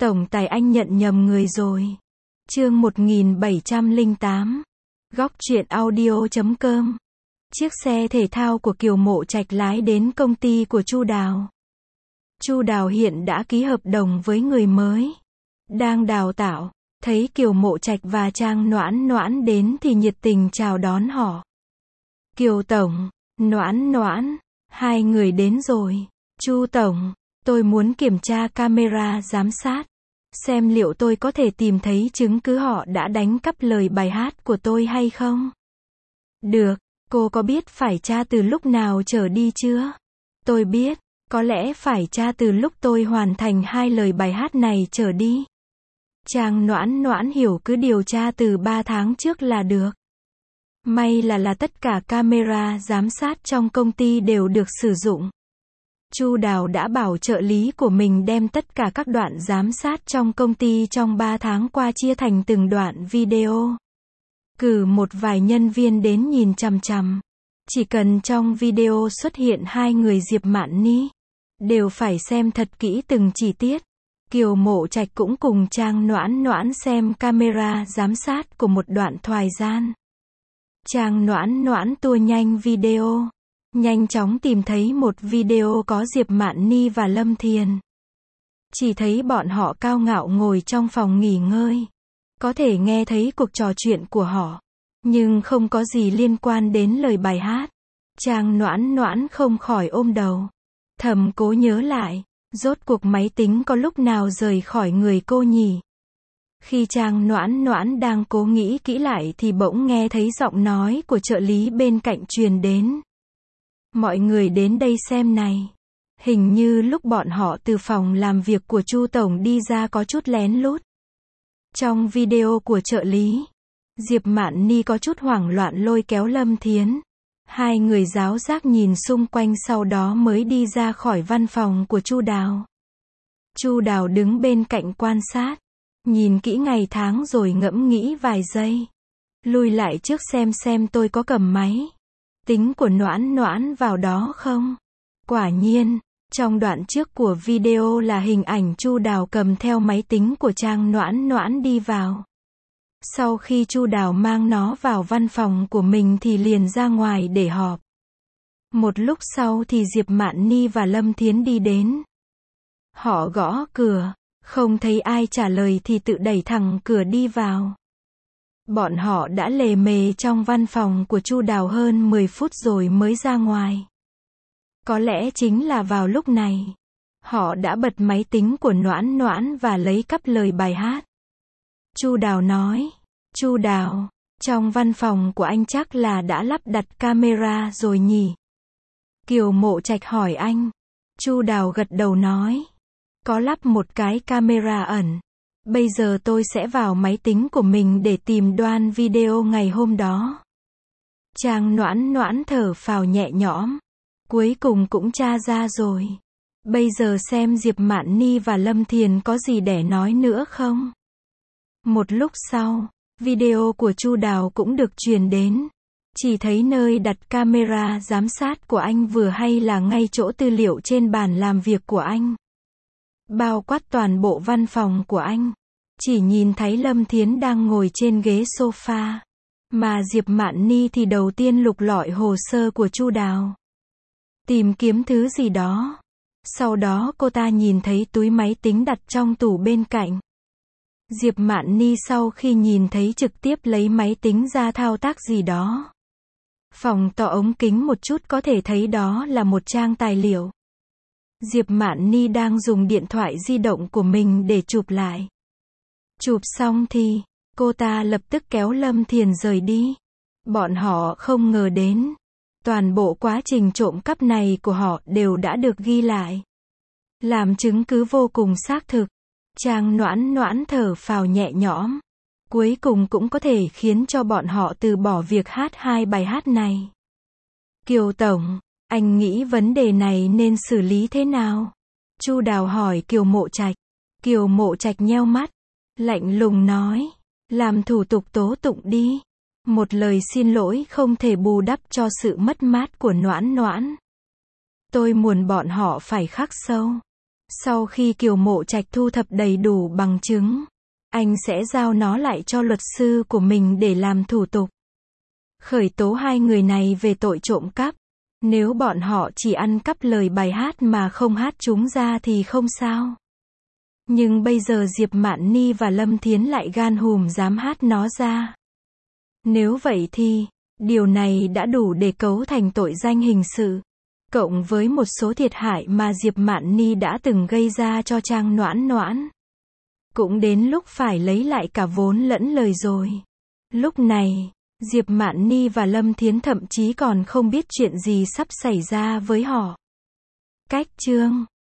Tổng tài anh nhận nhầm người rồi. Chương 1708. Góc truyện audio.com. Chiếc xe thể thao của Kiều Mộ Trạch lái đến công ty của Chu Đào. Chu Đào hiện đã ký hợp đồng với người mới, đang đào tạo. Thấy Kiều Mộ Trạch và Trang Noãn Noãn đến thì nhiệt tình chào đón họ. Kiều Tổng, Noãn Noãn, hai người đến rồi. Chu Tổng, tôi muốn kiểm tra camera giám sát, xem liệu tôi có thể tìm thấy chứng cứ họ đã đánh cắp lời bài hát của tôi hay không. Được, cô có biết phải tra từ lúc nào trở đi chưa? Tôi biết, có lẽ phải tra từ lúc tôi hoàn thành 2 lời bài hát này trở đi. Trang Noãn Noãn hiểu cứ điều tra từ 3 tháng trước là được. May là tất cả camera giám sát trong công ty đều được sử dụng. Chu Đào đã bảo trợ lý của mình đem tất cả các đoạn giám sát trong công ty trong 3 tháng qua chia thành từng đoạn video. Cử một vài nhân viên đến nhìn chằm chằm. Chỉ cần trong video xuất hiện 2 người Diệp Mạn Ni, đều phải xem thật kỹ từng chi tiết. Kiều Mộ Trạch cũng cùng Trang Noãn Noãn xem camera giám sát của một đoạn thoại gian. Trang Noãn Noãn tua nhanh video, nhanh chóng tìm thấy một video có Diệp Mạn Ni và Lâm Thiền. Chỉ thấy bọn họ cao ngạo ngồi trong phòng nghỉ ngơi. Có thể nghe thấy cuộc trò chuyện của họ, nhưng không có gì liên quan đến lời bài hát. Trang Noãn Noãn không khỏi ôm đầu, thầm cố nhớ lại, rốt cuộc máy tính có lúc nào rời khỏi người cô nhỉ? Khi Trang Noãn Noãn đang cố nghĩ kỹ lại thì bỗng nghe thấy giọng nói của trợ lý bên cạnh truyền đến. Mọi người đến đây xem này. Hình như lúc bọn họ từ phòng làm việc của Chu Tổng đi ra có chút lén lút. Trong video của trợ lý, Diệp Mạn Ni có chút hoảng loạn lôi kéo Lâm Thiến. Hai người giáo giác nhìn xung quanh sau đó mới đi ra khỏi văn phòng của Chu Đào. Chu Đào đứng bên cạnh quan sát, nhìn kỹ ngày tháng rồi ngẫm nghĩ vài giây. Lui lại trước xem tôi có cầm máy tính của Noãn Noãn vào đó không. Quả nhiên, trong đoạn trước của video là hình ảnh Chu Đào cầm theo máy tính của Trang Noãn Noãn đi vào. Sau khi Chu Đào mang nó vào văn phòng của mình thì liền ra ngoài để họp. Một lúc sau thì Diệp Mạn Ni và Lâm Thiến đi đến. Họ gõ cửa, không thấy ai trả lời thì tự đẩy thẳng cửa đi vào. Bọn họ đã lề mề trong văn phòng của Chu Đào hơn 10 phút rồi mới ra ngoài. Có lẽ chính là vào lúc này, họ đã bật máy tính của Noãn Noãn và lấy cắp lời bài hát. Chu Đào nói, Chu Đào, trong văn phòng của anh chắc là đã lắp đặt camera rồi nhỉ? Kiều Mộ Trạch hỏi anh. Chu Đào gật đầu nói, có lắp một cái camera ẩn. Bây giờ tôi sẽ vào máy tính của mình để tìm đoạn video ngày hôm đó. Trang Noãn Noãn thở phào nhẹ nhõm. Cuối cùng cũng tra ra rồi. Bây giờ xem Diệp Mạn Ni và Lâm Thiền có gì để nói nữa không? Một lúc sau, video của Chu Đào cũng được truyền đến. Chỉ thấy nơi đặt camera giám sát của anh vừa hay là ngay chỗ tư liệu trên bàn làm việc của anh. Bao quát toàn bộ văn phòng của anh. Chỉ nhìn thấy Lâm Thiến đang ngồi trên ghế sofa. Mà Diệp Mạn Ni thì đầu tiên lục lọi hồ sơ của Chu Đào, tìm kiếm thứ gì đó. Sau đó cô ta nhìn thấy túi máy tính đặt trong tủ bên cạnh. Diệp Mạn Ni sau khi nhìn thấy trực tiếp lấy máy tính ra thao tác gì đó. Phòng to ống kính một chút có thể thấy đó là một trang tài liệu. Diệp Mạn Ni đang dùng điện thoại di động của mình để chụp lại. Chụp xong thì, cô ta lập tức kéo Lâm Thiền rời đi. Bọn họ không ngờ đến, toàn bộ quá trình trộm cắp này của họ đều đã được ghi lại, làm chứng cứ vô cùng xác thực. Trang Noãn Noãn thở phào nhẹ nhõm. Cuối cùng cũng có thể khiến cho bọn họ từ bỏ việc hát 2 bài hát này. Kiều Tổng, anh nghĩ vấn đề này nên xử lý thế nào? Chu Đào hỏi Kiều Mộ Trạch. Kiều Mộ Trạch nheo mắt, lạnh lùng nói, làm thủ tục tố tụng đi. Một lời xin lỗi không thể bù đắp cho sự mất mát của Noãn Noãn. Tôi muốn bọn họ phải khắc sâu. Sau khi Kiều Mộ Trạch thu thập đầy đủ bằng chứng, anh sẽ giao nó lại cho luật sư của mình để làm thủ tục khởi tố hai người này về tội trộm cắp. Nếu bọn họ chỉ ăn cắp lời bài hát mà không hát chúng ra thì không sao. Nhưng bây giờ Diệp Mạn Ni và Lâm Thiến lại gan hùm dám hát nó ra. Nếu vậy thì, điều này đã đủ để cấu thành tội danh hình sự. Cộng với một số thiệt hại mà Diệp Mạn Ni đã từng gây ra cho Trang Noãn Noãn. Cũng đến lúc phải lấy lại cả vốn lẫn lời rồi. Lúc này, Diệp Mạn Ni và Lâm Thiến thậm chí còn không biết chuyện gì sắp xảy ra với họ. Cách chương